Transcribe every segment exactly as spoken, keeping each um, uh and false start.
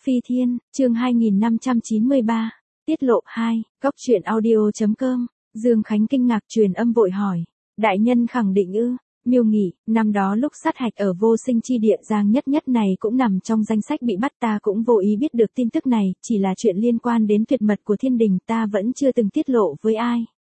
Phi Thiên, chương hai nghìn năm trăm chín mươi ba, tiết lộ hai, góc truyện audio.com, Dương Khánh kinh ngạc truyền âm vội hỏi, đại nhân khẳng định ư? Miêu Nghị, năm đó lúc sát hạch ở vô sinh chi địa Giang Nhất Nhất này cũng nằm trong danh sách bị bắt, ta cũng vô ý biết được tin tức này, chỉ là chuyện liên quan đến tuyệt mật của thiên đình ta vẫn chưa từng tiết lộ với ai.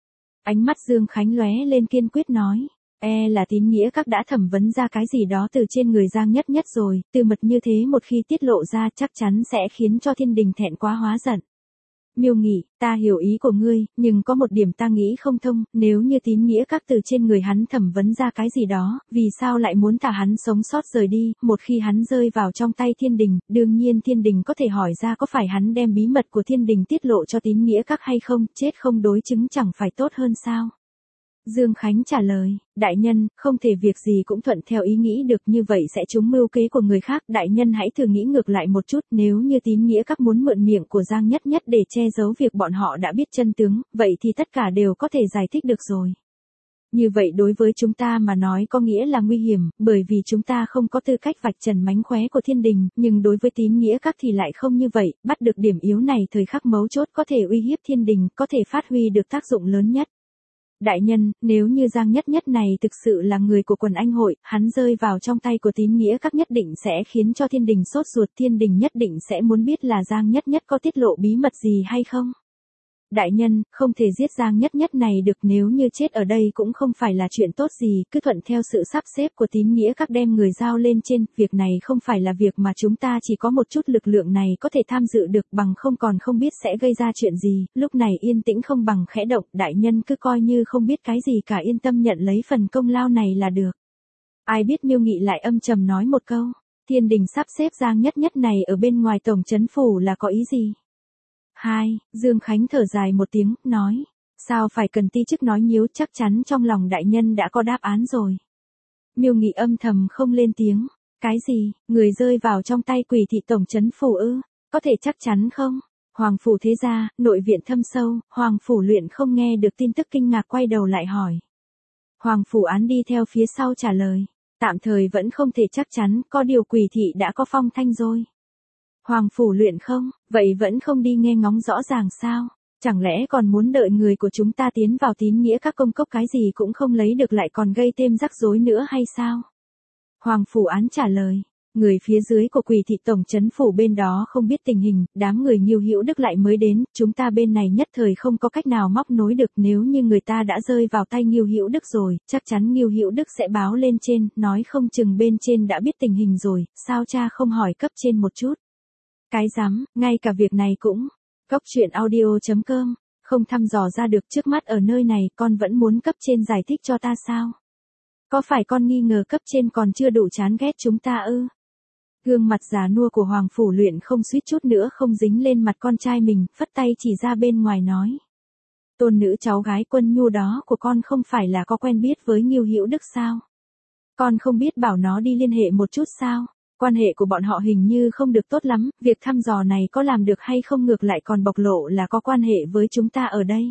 Ánh mắt Dương Khánh lóe lên kiên quyết nói, e là tín nghĩa các đã thẩm vấn ra cái gì đó từ trên người Giang Nhất Nhất rồi, từ mật như thế một khi tiết lộ ra chắc chắn sẽ khiến cho thiên đình thẹn quá hóa giận. Miêu Nghị, ta hiểu ý của ngươi, nhưng có một điểm ta nghĩ không thông, nếu như tín nghĩa các từ trên người hắn thẩm vấn ra cái gì đó, vì sao lại muốn thả hắn sống sót rời đi, một khi hắn rơi vào trong tay thiên đình, đương nhiên thiên đình có thể hỏi ra có phải hắn đem bí mật của thiên đình tiết lộ cho tín nghĩa các hay không, chết không đối chứng chẳng phải tốt hơn sao? Dương Khánh trả lời, đại nhân, không thể việc gì cũng thuận theo ý nghĩ được, như vậy sẽ trúng mưu kế của người khác, đại nhân hãy thử nghĩ ngược lại một chút, nếu như tín nghĩa các muốn mượn miệng của Giang Nhất Nhất để che giấu việc bọn họ đã biết chân tướng, vậy thì tất cả đều có thể giải thích được rồi. Như vậy đối với chúng ta mà nói có nghĩa là nguy hiểm, bởi vì chúng ta không có tư cách vạch trần mánh khóe của thiên đình, nhưng đối với tín nghĩa các thì lại không như vậy, bắt được điểm yếu này thời khắc mấu chốt có thể uy hiếp thiên đình, có thể phát huy được tác dụng lớn nhất. Đại nhân, nếu như Giang Nhất Nhất này thực sự là người của quần anh hội, hắn rơi vào trong tay của tín nghĩa các nhất định sẽ khiến cho thiên đình sốt ruột, thiên đình nhất định sẽ muốn biết là Giang Nhất Nhất có tiết lộ bí mật gì hay không. Đại nhân, không thể giết Giang Nhất Nhất này được, nếu như chết ở đây cũng không phải là chuyện tốt gì, cứ thuận theo sự sắp xếp của tín nghĩa các đem người giao lên trên, việc này không phải là việc mà chúng ta chỉ có một chút lực lượng này có thể tham dự được, bằng không còn không biết sẽ gây ra chuyện gì, lúc này yên tĩnh không bằng khẽ động, đại nhân cứ coi như không biết cái gì cả, yên tâm nhận lấy phần công lao này là được. Ai biết Miêu Nghị lại âm trầm nói một câu, thiên đình sắp xếp Giang Nhất Nhất này ở bên ngoài tổng trấn phủ là có ý gì? Hai, Dương Khánh thở dài một tiếng, nói, sao phải cần ti chức nói nhiếu, chắc chắn trong lòng đại nhân đã có đáp án rồi. Miêu Nghị âm thầm không lên tiếng, cái gì, người rơi vào trong tay Quỷ thị tổng trấn phủ ư, có thể chắc chắn không? Hoàng phủ thế gia, nội viện thâm sâu, Hoàng phủ Luyện không nghe được tin tức kinh ngạc quay đầu lại hỏi. Hoàng phủ Án đi theo phía sau trả lời, tạm thời vẫn không thể chắc chắn, có điều Quỷ thị đã có phong thanh rồi. Hoàng phủ Luyện không, vậy vẫn không đi nghe ngóng rõ ràng sao? Chẳng lẽ còn muốn đợi người của chúng ta tiến vào tín nghĩa các công cốc cái gì cũng không lấy được lại còn gây thêm rắc rối nữa hay sao? Hoàng phủ Án trả lời, người phía dưới của Quỷ thị tổng trấn phủ bên đó không biết tình hình, đám người Nghiêu Hữu Đức lại mới đến, chúng ta bên này nhất thời không có cách nào móc nối được, nếu như người ta đã rơi vào tay Nghiêu Hữu Đức rồi, chắc chắn Nghiêu Hữu Đức sẽ báo lên trên, nói không chừng bên trên đã biết tình hình rồi, sao cha không hỏi cấp trên một chút? Cái rắm, ngay cả việc này cũng, góc truyện audio.com, không thăm dò ra được trước mắt ở nơi này, con vẫn muốn cấp trên giải thích cho ta sao? Có phải con nghi ngờ cấp trên còn chưa đủ chán ghét chúng ta ư? Gương mặt già nua của Hoàng phủ Luyện không suýt chút nữa không dính lên mặt con trai mình, phất tay chỉ ra bên ngoài nói. Tôn nữ cháu gái Quân Nhu đó của con không phải là có quen biết với Nghiêu Hữu Đức sao? Con không biết bảo nó đi liên hệ một chút sao? Quan hệ của bọn họ hình như không được tốt lắm, việc thăm dò này có làm được hay không ngược lại còn bộc lộ là có quan hệ với chúng ta ở đây.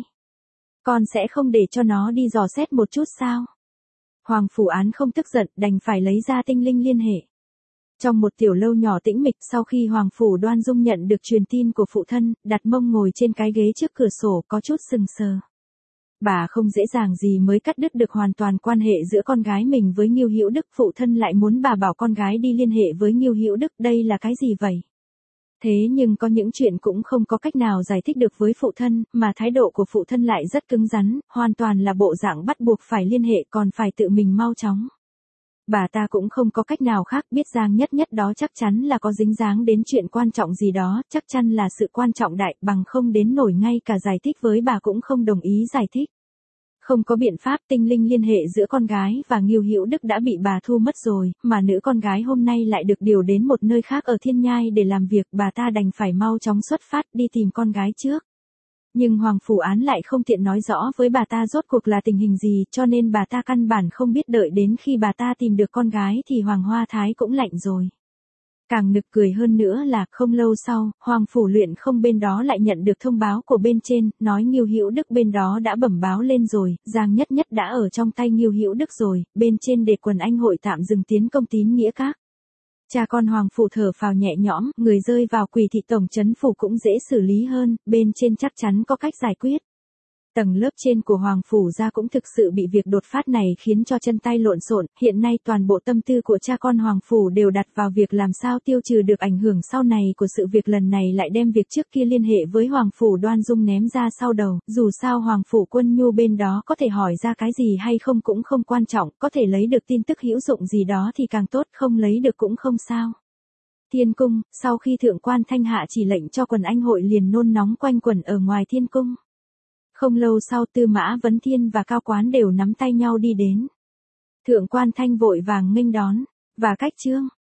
Con sẽ không để cho nó đi dò xét một chút sao? Hoàng phủ Án không tức giận, đành phải lấy ra tinh linh liên hệ. Trong một tiểu lâu nhỏ tĩnh mịch, sau khi Hoàng phủ Đoan Dung nhận được truyền tin của phụ thân, đặt mông ngồi trên cái ghế trước cửa sổ có chút sừng sờ. Bà không dễ dàng gì mới cắt đứt được hoàn toàn quan hệ giữa con gái mình với Nghiêu Hữu Đức, phụ thân lại muốn bà bảo con gái đi liên hệ với Nghiêu Hữu Đức, đây là cái gì vậy? Thế nhưng có những chuyện cũng không có cách nào giải thích được với phụ thân, mà thái độ của phụ thân lại rất cứng rắn, hoàn toàn là bộ dạng bắt buộc phải liên hệ còn phải tự mình mau chóng. Bà ta cũng không có cách nào khác, biết Giang Nhất Nhất đó chắc chắn là có dính dáng đến chuyện quan trọng gì đó, chắc chắn là sự quan trọng đại, bằng không đến nổi ngay cả giải thích với bà cũng không đồng ý giải thích. Không có biện pháp, tinh linh liên hệ giữa con gái và Nghiêu Hữu Đức đã bị bà thu mất rồi, mà nữ con gái hôm nay lại được điều đến một nơi khác ở Thiên Nhai để làm việc, bà ta đành phải mau chóng xuất phát đi tìm con gái trước. Nhưng Hoàng phủ Án lại không tiện nói rõ với bà ta rốt cuộc là tình hình gì, cho nên bà ta căn bản không biết đợi đến khi bà ta tìm được con gái thì Hoàng Hoa Thái cũng lạnh rồi. Càng nực cười hơn nữa là, không lâu sau, Hoàng phủ Luyện không bên đó lại nhận được thông báo của bên trên, nói Nghiêu Hữu Đức bên đó đã bẩm báo lên rồi, Giang Nhất Nhất đã ở trong tay Nghiêu Hữu Đức rồi, bên trên để quần anh hội tạm dừng tiến công tín nghĩa các. Cha con hoàng phủ thở phào nhẹ nhõm, người rơi vào Quỳ thị tổng trấn phủ cũng dễ xử lý hơn, bên trên chắc chắn có cách giải quyết. Tầng lớp trên của hoàng phủ gia cũng thực sự bị việc đột phát này khiến cho chân tay lộn xộn, hiện nay toàn bộ tâm tư của cha con hoàng phủ đều đặt vào việc làm sao tiêu trừ được ảnh hưởng sau này của sự việc lần này, lại đem việc trước kia liên hệ với hoàng phủ Đoan Dung ném ra sau đầu, dù sao hoàng phủ Quân Nhu bên đó có thể hỏi ra cái gì hay không cũng không quan trọng, có thể lấy được tin tức hữu dụng gì đó thì càng tốt, không lấy được cũng không sao. Thiên cung, sau khi thượng quan Thanh hạ chỉ lệnh cho quần anh hội liền nôn nóng quanh quẩn ở ngoài thiên cung. Không lâu sau Tư Mã Vấn Thiên và Cao Quán đều nắm tay nhau đi đến. Thượng quan Thanh vội vàng nghênh đón, và cách trương,